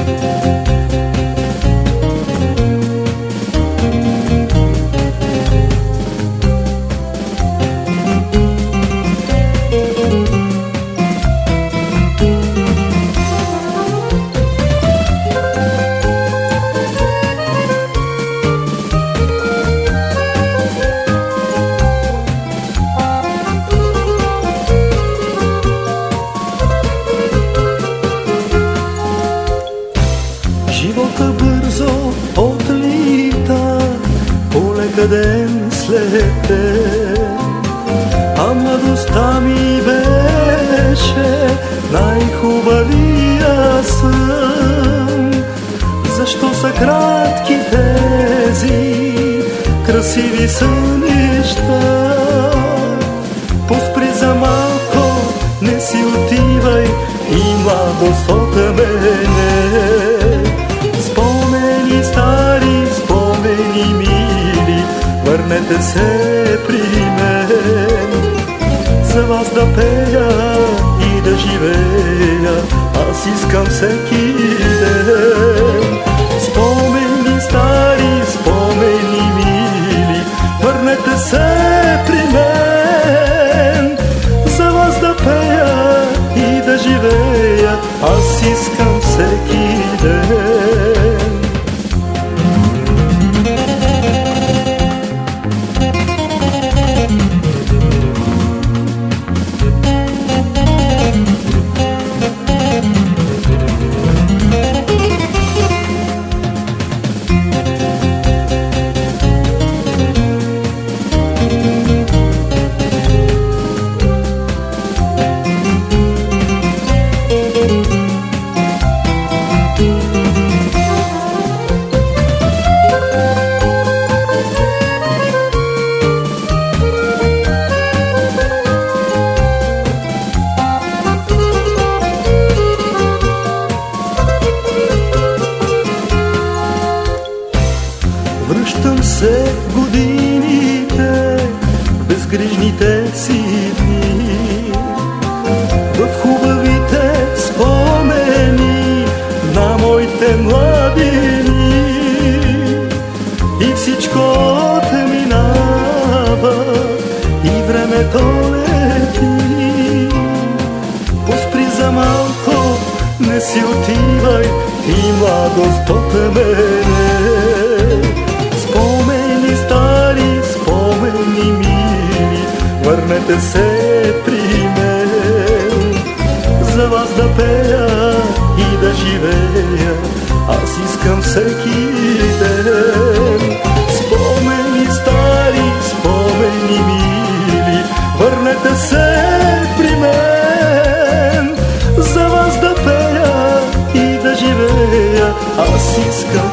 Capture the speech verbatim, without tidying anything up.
Живота бързо отлита, полека ден след ден, а младостта ми беше най-хубавия сън. Защо са кратки тези красиви сънища? Поспри за малко, не си отивай и младост от мене. Спомени стари, спомени мили, върнете се при мен. За вас да пея и да живея, аз искам всеки ден. Спомени стари, спомени мили, върнете се при мен. За вас да пея и да живея, аз искам всеки ден. Връщам се в годините, безгрижните си дни, в хубавите спомени на моите млади дни. И всичко отминава, и времето лети. Поспри за малко, не си отивай, ти младост от мене. Спомени стари, спомени мили, върнете се при мен. За вас да пея и да живея, аз искам всеки ден. Спомени стари, спомени мили, върнете се при мен. За вас да пея и да живея, аз искам